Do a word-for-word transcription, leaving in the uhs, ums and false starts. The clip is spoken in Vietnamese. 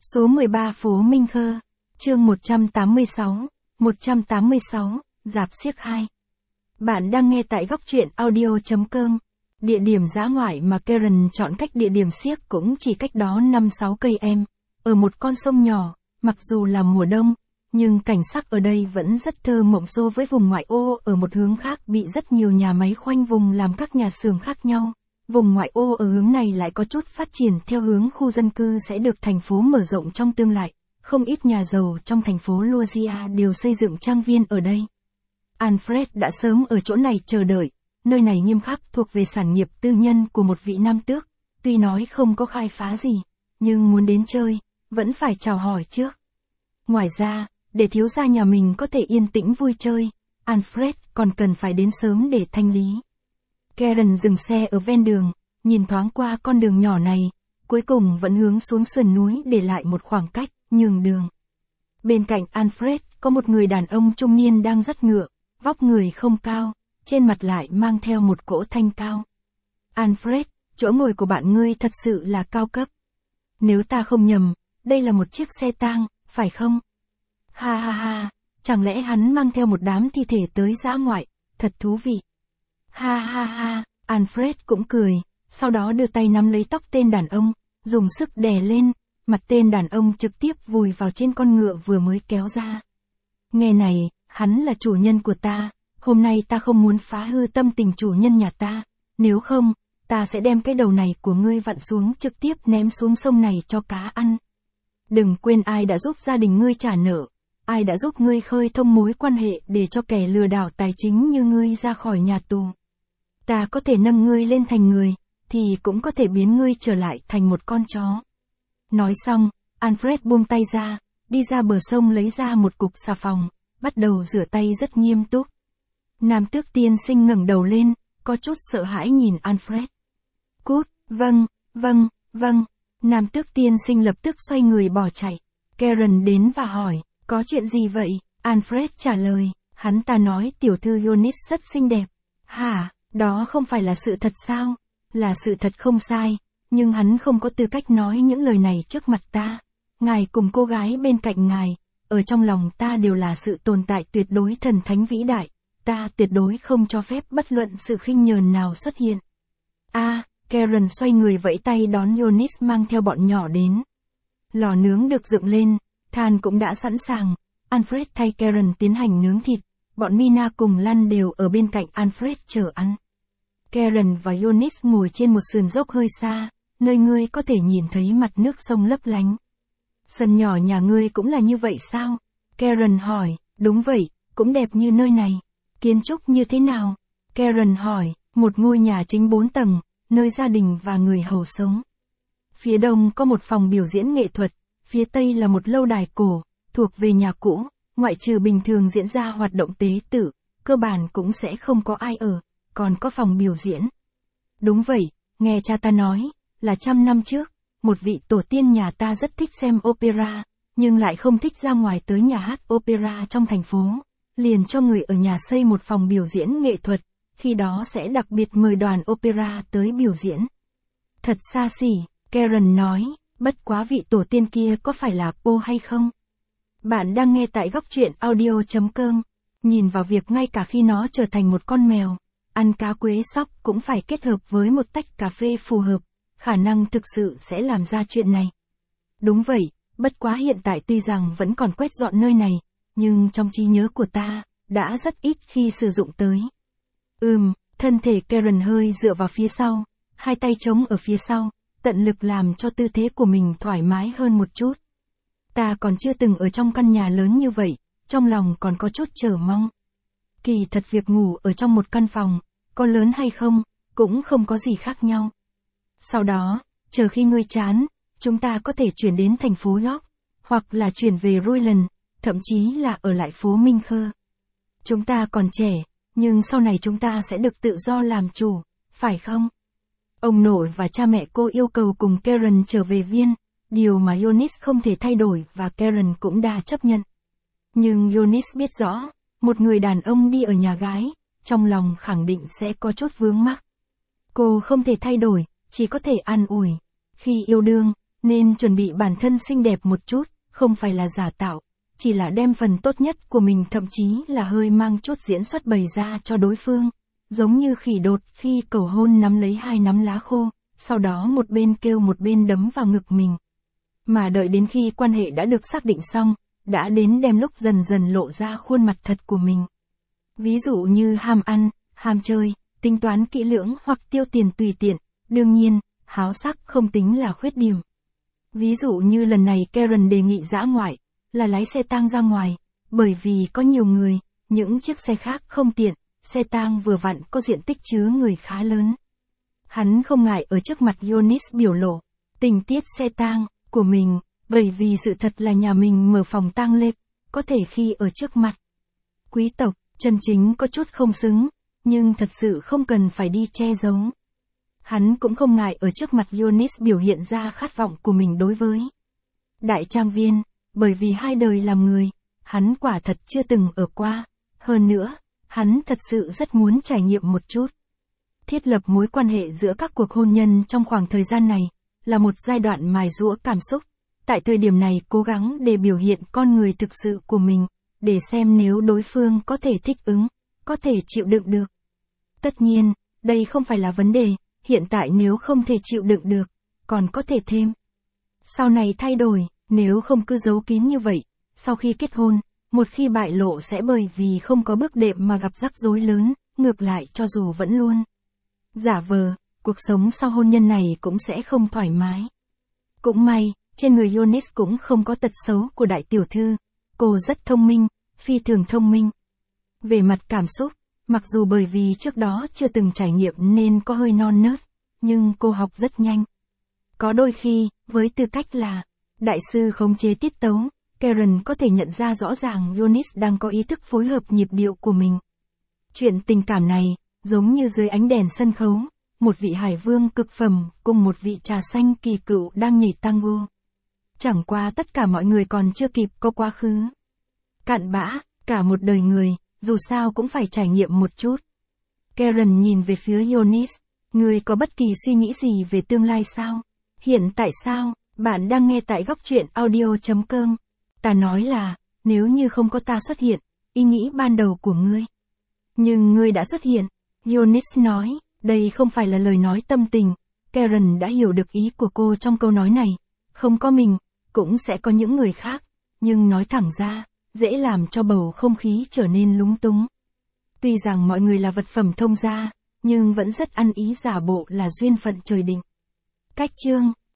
Số mười ba phố Minh Khơ, chương một trăm tám mươi sáu, một trăm tám mươi sáu, Rạp xiếc hai. Bạn đang nghe tại góc truyện audio chấm com. Địa điểm dã ngoại mà Karen chọn cách địa điểm xiếc cũng chỉ cách đó năm sáu cây em, ở một con sông nhỏ, mặc dù là mùa đông, nhưng cảnh sắc ở đây vẫn rất thơ mộng so với vùng ngoại ô ở một hướng khác bị rất nhiều nhà máy khoanh vùng làm các nhà xưởng khác nhau. Vùng ngoại ô ở hướng này lại có chút phát triển theo hướng khu dân cư sẽ được thành phố mở rộng trong tương lai. Không ít nhà giàu trong thành phố Louisiana đều xây dựng trang viên ở đây. Alfred đã sớm ở chỗ này chờ đợi, nơi này nghiêm khắc thuộc về sản nghiệp tư nhân của một vị nam tước, tuy nói không có khai phá gì, nhưng muốn đến chơi, vẫn phải chào hỏi trước. Ngoài ra, để thiếu gia nhà mình có thể yên tĩnh vui chơi, Alfred còn cần phải đến sớm để thanh lý. Karen dừng xe ở ven đường, nhìn thoáng qua con đường nhỏ này, cuối cùng vẫn hướng xuống sườn núi để lại một khoảng cách, nhường đường. Bên cạnh Alfred có một người đàn ông trung niên đang dắt ngựa, vóc người không cao, trên mặt lại mang theo một cỗ thanh cao. Alfred, chỗ ngồi của bạn ngươi thật sự là cao cấp. Nếu ta không nhầm, đây là một chiếc xe tang, phải không? Ha ha ha, chẳng lẽ hắn mang theo một đám thi thể tới dã ngoại, thật thú vị. Ha ha ha, Alfred cũng cười, sau đó đưa tay nắm lấy tóc tên đàn ông, dùng sức đè lên, mặt tên đàn ông trực tiếp vùi vào trên con ngựa vừa mới kéo ra. Nghe này, hắn là chủ nhân của ta, hôm nay ta không muốn phá hư tâm tình chủ nhân nhà ta, nếu không, ta sẽ đem cái đầu này của ngươi vặn xuống trực tiếp ném xuống sông này cho cá ăn. Đừng quên ai đã giúp gia đình ngươi trả nợ, ai đã giúp ngươi khơi thông mối quan hệ để cho kẻ lừa đảo tài chính như ngươi ra khỏi nhà tù. Ta có thể nâng ngươi lên thành người, thì cũng có thể biến ngươi trở lại thành một con chó. Nói xong, Alfred buông tay ra, đi ra bờ sông lấy ra một cục xà phòng, bắt đầu rửa tay rất nghiêm túc. Nam tước tiên sinh ngẩng đầu lên, có chút sợ hãi nhìn Alfred. Cút, vâng, vâng, vâng. Nam tước tiên sinh lập tức xoay người bỏ chạy. Karen đến và hỏi, có chuyện gì vậy? Alfred trả lời, hắn ta nói tiểu thư Eunice rất xinh đẹp. Hả, đó không phải là sự thật sao? Là sự thật không sai, nhưng hắn không có tư cách nói những lời này trước mặt ta. Ngài cùng cô gái bên cạnh ngài, ở trong lòng ta đều là sự tồn tại tuyệt đối thần thánh vĩ đại, ta tuyệt đối không cho phép bất luận sự khinh nhờn nào xuất hiện. A, à, Karen xoay người vẫy tay đón Eunice mang theo bọn nhỏ đến. Lò nướng được dựng lên, than cũng đã sẵn sàng, Alfred thay Karen tiến hành nướng thịt, bọn Mina cùng Lan đều ở bên cạnh Alfred chờ ăn. Karen và Eunice ngồi trên một sườn dốc hơi xa, nơi ngươi có thể nhìn thấy mặt nước sông lấp lánh. Sân nhỏ nhà ngươi cũng là như vậy sao? Karen hỏi, đúng vậy, cũng đẹp như nơi này. Kiến trúc như thế nào? Karen hỏi, một ngôi nhà chính bốn tầng, nơi gia đình và người hầu sống. Phía đông có một phòng biểu diễn nghệ thuật, phía tây là một lâu đài cổ, thuộc về nhà cũ, ngoại trừ bình thường diễn ra hoạt động tế tự, cơ bản cũng sẽ không có ai ở, còn có phòng biểu diễn. Đúng vậy, nghe cha ta nói, là trăm năm trước, một vị tổ tiên nhà ta rất thích xem opera, nhưng lại không thích ra ngoài tới nhà hát opera trong thành phố, liền cho người ở nhà xây một phòng biểu diễn nghệ thuật, khi đó sẽ đặc biệt mời đoàn opera tới biểu diễn. Thật xa xỉ, Karen nói, bất quá vị tổ tiên kia có phải là Po hay không? Bạn đang nghe tại góc truyện audio chấm com, nhìn vào việc ngay cả khi nó trở thành một con mèo, ăn cá quế sóc cũng phải kết hợp với một tách cà phê phù hợp, khả năng thực sự sẽ làm ra chuyện này. Đúng vậy, bất quá hiện tại tuy rằng vẫn còn quét dọn nơi này, nhưng trong trí nhớ của ta, đã rất ít khi sử dụng tới. Ừm, thân thể Karen hơi dựa vào phía sau, hai tay trống ở phía sau, tận lực làm cho tư thế của mình thoải mái hơn một chút. Ta còn chưa từng ở trong căn nhà lớn như vậy, trong lòng còn có chút chờ mong. Kỳ thật việc ngủ ở trong một căn phòng, có lớn hay không, cũng không có gì khác nhau. Sau đó, chờ khi ngươi chán, chúng ta có thể chuyển đến thành phố York, hoặc là chuyển về Royland, thậm chí là ở lại phố Minh Khơ. Chúng ta còn trẻ, nhưng sau này chúng ta sẽ được tự do làm chủ, phải không? Ông nội và cha mẹ cô yêu cầu cùng Karen trở về Viên, điều mà Eunice không thể thay đổi và Karen cũng đã chấp nhận. Nhưng Eunice biết rõ, một người đàn ông đi ở nhà gái, trong lòng khẳng định sẽ có chút vướng mắc. Cô không thể thay đổi, chỉ có thể an ủi. Khi yêu đương, nên chuẩn bị bản thân xinh đẹp một chút, không phải là giả tạo, chỉ là đem phần tốt nhất của mình, thậm chí là hơi mang chút diễn xuất bày ra cho đối phương. Giống như khỉ đột khi cầu hôn nắm lấy hai nắm lá khô, sau đó một bên kêu một bên đấm vào ngực mình. Mà đợi đến khi quan hệ đã được xác định xong, đã đến đem lúc dần dần lộ ra khuôn mặt thật của mình. Ví dụ như ham ăn, ham chơi, tính toán kỹ lưỡng hoặc tiêu tiền tùy tiện, đương nhiên, háo sắc không tính là khuyết điểm. Ví dụ như lần này Karen đề nghị dã ngoại, là lái xe tang ra ngoài, bởi vì có nhiều người, những chiếc xe khác không tiện, xe tang vừa vặn có diện tích chứa người khá lớn. Hắn không ngại ở trước mặt Yonis biểu lộ tình tiết xe tang của mình, bởi vì sự thật là nhà mình mở phòng tang lễ, có thể khi ở trước mặt quý tộc, chân chính có chút không xứng, nhưng thật sự không cần phải đi che giấu. Hắn cũng không ngại ở trước mặt Yonis biểu hiện ra khát vọng của mình đối với đại trang viên, bởi vì hai đời làm người, hắn quả thật chưa từng ở qua. Hơn nữa, hắn thật sự rất muốn trải nghiệm một chút. Thiết lập mối quan hệ giữa các cuộc hôn nhân trong khoảng thời gian này, là một giai đoạn mài giũa cảm xúc. Tại thời điểm này cố gắng để biểu hiện con người thực sự của mình, để xem nếu đối phương có thể thích ứng, có thể chịu đựng được. Tất nhiên, đây không phải là vấn đề, hiện tại nếu không thể chịu đựng được, còn có thể thêm. Sau này thay đổi, nếu không cứ giấu kín như vậy, sau khi kết hôn, một khi bại lộ sẽ bởi vì không có bước đệm mà gặp rắc rối lớn, ngược lại cho dù vẫn luôn giả vờ, cuộc sống sau hôn nhân này cũng sẽ không thoải mái. Cũng may, trên người Yonis cũng không có tật xấu của đại tiểu thư, cô rất thông minh, phi thường thông minh. Về mặt cảm xúc, mặc dù bởi vì trước đó chưa từng trải nghiệm nên có hơi non nớt, nhưng cô học rất nhanh. Có đôi khi, với tư cách là đại sư khống chế tiết tấu, Karen có thể nhận ra rõ ràng Yonis đang có ý thức phối hợp nhịp điệu của mình. Chuyện tình cảm này, giống như dưới ánh đèn sân khấu, một vị hải vương cực phẩm cùng một vị trà xanh kỳ cựu đang nhảy tango. Chẳng qua tất cả mọi người còn chưa kịp có quá khứ cặn bã, cả một đời người, dù sao cũng phải trải nghiệm một chút. Karen nhìn về phía Yonis, người có bất kỳ suy nghĩ gì về tương lai sao? Hiện tại sao? Bạn đang nghe tại góc truyện audio chấm com. Ta nói là, nếu như không có ta xuất hiện, ý nghĩ ban đầu của ngươi. Nhưng ngươi đã xuất hiện. Yonis nói, đây không phải là lời nói tâm tình. Karen đã hiểu được ý của cô trong câu nói này. Không có mình, cũng sẽ có những người khác. Nhưng nói thẳng ra, dễ làm cho bầu không khí trở nên lúng túng. Tuy rằng mọi người là vật phẩm thông gia, nhưng vẫn rất ăn ý giả bộ là duyên phận trời định. Cách chương